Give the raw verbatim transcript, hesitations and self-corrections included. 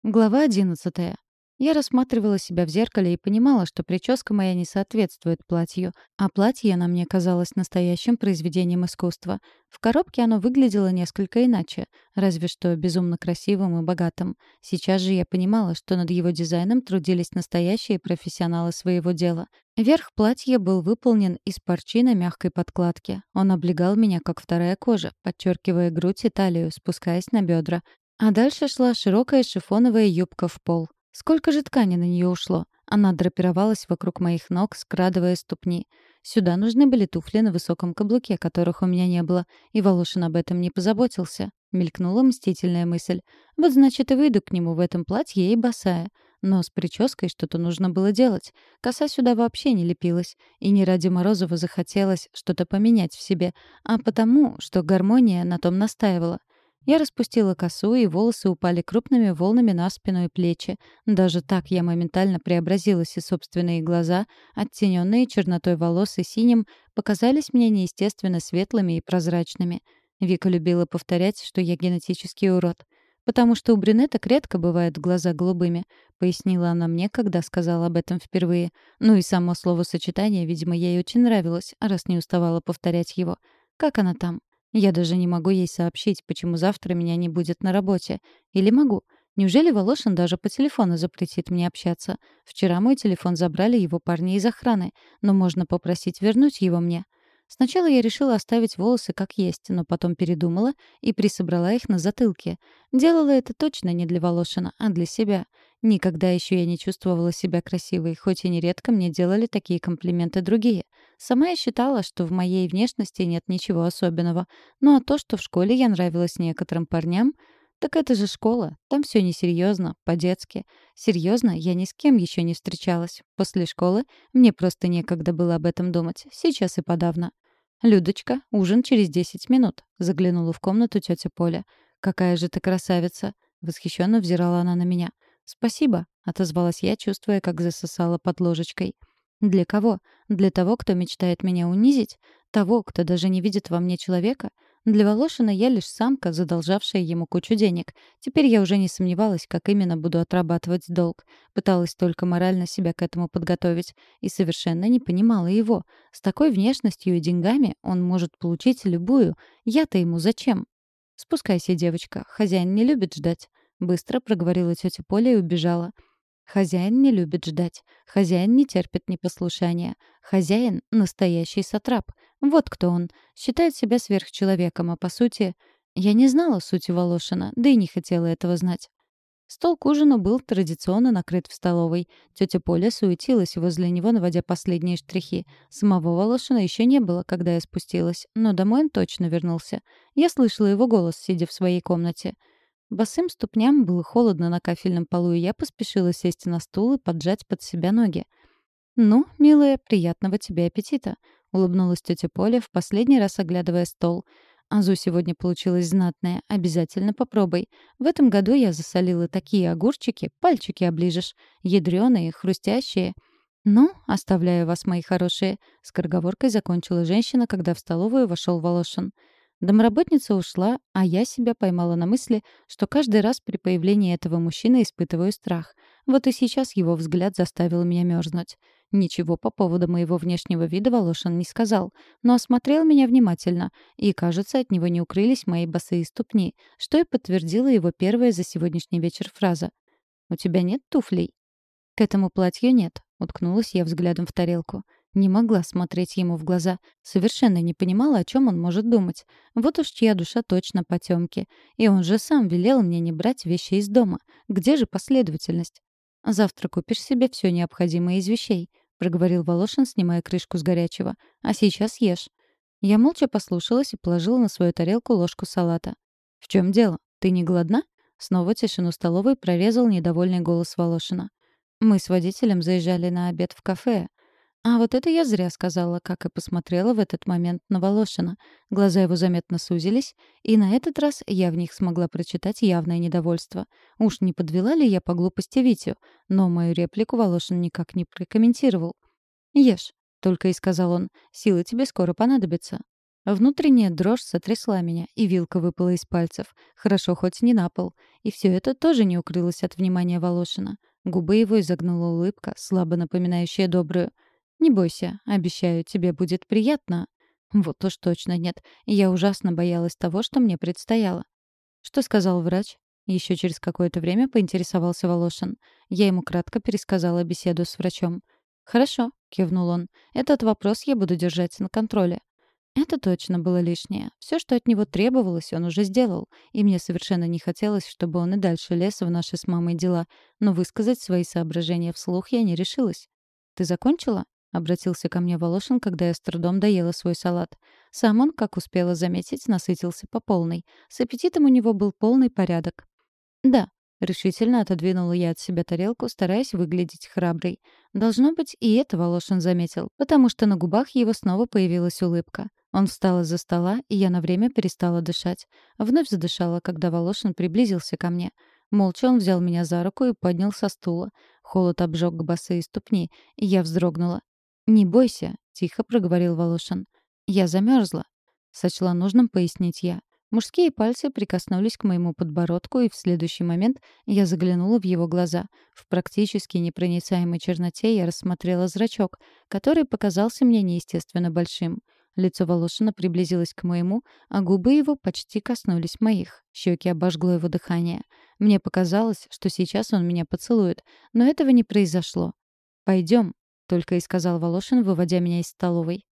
Глава одиннадцатая. Я рассматривала себя в зеркале и понимала, что прическа моя не соответствует платью, а платье на мне казалось настоящим произведением искусства. В коробке оно выглядело несколько иначе, разве что безумно красивым и богатым. Сейчас же я понимала, что над его дизайном трудились настоящие профессионалы своего дела. Верх платья был выполнен из парчи на мягкой подкладке. Он облегал меня, как вторая кожа, подчеркивая грудь и талию, спускаясь на бедра. А дальше шла широкая шифоновая юбка в пол. Сколько же ткани на нее ушло? Она драпировалась вокруг моих ног, скрадывая ступни. Сюда нужны были туфли на высоком каблуке, которых у меня не было, и Волошин об этом не позаботился. Мелькнула мстительная мысль. Вот значит, и выйду к нему в этом платье и босая. Но с прической что-то нужно было делать. Коса сюда вообще не лепилась. И не ради Морозова захотелось что-то поменять в себе, а потому, что гармония на том настаивала. Я распустила косу, и волосы упали крупными волнами на спину и плечи. Даже так я моментально преобразилась, и собственные глаза, оттененные чернотой волос и синим, показались мне неестественно светлыми и прозрачными. Вика любила повторять, что я генетический урод. «Потому что у брюнеток редко бывают глаза голубыми», — пояснила она мне, когда сказала об этом впервые. Ну и само словосочетание, видимо, ей очень нравилось, раз не уставала повторять его. «Как она там?» Я даже не могу ей сообщить, почему завтра меня не будет на работе. Или могу? Неужели Волошин даже по телефону запретит мне общаться? Вчера мой телефон забрали его парни из охраны, но можно попросить вернуть его мне. Сначала я решила оставить волосы как есть, но потом передумала и присобрала их на затылке. Делала это точно не для Волошина, а для себя. Никогда еще я не чувствовала себя красивой, хоть и нередко мне делали такие комплименты другие. Сама я считала, что в моей внешности нет ничего особенного. Ну а то, что в школе я нравилась некоторым парням, так это же школа. Там все несерьезно, по-детски. Серьезно, я ни с кем еще не встречалась. После школы мне просто некогда было об этом думать. Сейчас и подавно. «Людочка, ужин через десять минут», — заглянула в комнату тетя Поля. «Какая же ты красавица!» — восхищенно взирала она на меня. «Спасибо», — отозвалась я, чувствуя, как засосала под ложечкой. «Для кого? Для того, кто мечтает меня унизить? Того, кто даже не видит во мне человека? Для Волошина я лишь самка, задолжавшая ему кучу денег. Теперь я уже не сомневалась, как именно буду отрабатывать долг. Пыталась только морально себя к этому подготовить. И совершенно не понимала его. С такой внешностью и деньгами он может получить любую. Я-то ему зачем? «Спускайся, девочка. Хозяин не любит ждать», — быстро проговорила тетя Поля и убежала. Хозяин не любит ждать. Хозяин не терпит непослушания. Хозяин — настоящий сатрап. Вот кто он. Считает себя сверхчеловеком, а по сути... Я не знала сути Волошина, да и не хотела этого знать. Стол к ужину был традиционно накрыт в столовой. Тетя Поля суетилась возле него, наводя последние штрихи. Самого Волошина еще не было, когда я спустилась, но домой он точно вернулся. Я слышала его голос, сидя в своей комнате. Босым ступням было холодно на кафельном полу, и я поспешила сесть на стул и поджать под себя ноги. «Ну, милая, приятного тебе аппетита», — улыбнулась тетя Поля, в последний раз оглядывая стол. «Азу сегодня получилась знатная. Обязательно попробуй. В этом году я засолила такие огурчики, пальчики оближешь. Ядрёные, хрустящие». «Ну, оставляю вас, мои хорошие», — скороговоркой закончила женщина, когда в столовую вошел Волошин. Домработница ушла, а я себя поймала на мысли, что каждый раз при появлении этого мужчины испытываю страх. Вот и сейчас его взгляд заставил меня мерзнуть. Ничего по поводу моего внешнего вида Волошин не сказал, но осмотрел меня внимательно, и, кажется, от него не укрылись мои босые ступни, что и подтвердила его первая за сегодняшний вечер фраза. «У тебя нет туфлей?» «К этому платью нет», — уткнулась я взглядом в тарелку. Не могла смотреть ему в глаза. Совершенно не понимала, о чем он может думать. Вот уж чья душа точно потемки. И он же сам велел мне не брать вещи из дома. Где же последовательность? «Завтра купишь себе все необходимое из вещей», — проговорил Волошин, снимая крышку с горячего. «А сейчас ешь». Я молча послушалась и положила на свою тарелку ложку салата. «В чем дело? Ты не голодна?» Снова тишину столовой прорезал недовольный голос Волошина. «Мы с водителем заезжали на обед в кафе». А вот это я зря сказала, как и посмотрела в этот момент на Волошина. Глаза его заметно сузились, и на этот раз я в них смогла прочитать явное недовольство. Уж не подвела ли я по глупости Витю? Но мою реплику Волошин никак не прокомментировал. «Ешь», — только и сказал он, — «силы тебе скоро понадобятся». Внутренняя дрожь сотрясла меня, и вилка выпала из пальцев. Хорошо, хоть не на пол. И все это тоже не укрылось от внимания Волошина. Губы его изогнула улыбка, слабо напоминающая добрую. «Не бойся, обещаю, тебе будет приятно». Вот уж точно нет. Я ужасно боялась того, что мне предстояло. «Что сказал врач?» Еще через какое-то время поинтересовался Волошин. Я ему кратко пересказала беседу с врачом. «Хорошо», — кивнул он. «Этот вопрос я буду держать на контроле». Это точно было лишнее. Все, что от него требовалось, он уже сделал. И мне совершенно не хотелось, чтобы он и дальше лез в наши с мамой дела. Но высказать свои соображения вслух я не решилась. «Ты закончила?» — обратился ко мне Волошин, когда я с трудом доела свой салат. Сам он, как успела заметить, насытился по полной. С аппетитом у него был полный порядок. «Да», — решительно отодвинула я от себя тарелку, стараясь выглядеть храброй. Должно быть, и это Волошин заметил, потому что на губах его снова появилась улыбка. Он встал из-за стола, и я на время перестала дышать. Вновь задышала, когда Волошин приблизился ко мне. Молча он взял меня за руку и поднял со стула. Холод обжег босые ступни, и я вздрогнула. «Не бойся», — тихо проговорил Волошин. «Я замерзла», — сочла нужным пояснить я. Мужские пальцы прикоснулись к моему подбородку, и в следующий момент я заглянула в его глаза. В практически непроницаемой черноте я рассмотрела зрачок, который показался мне неестественно большим. Лицо Волошина приблизилось к моему, а губы его почти коснулись моих. Щеки обожгло его дыхание. Мне показалось, что сейчас он меня поцелует, но этого не произошло. «Пойдем», — только и сказал Волошин, выводя меня из столовой.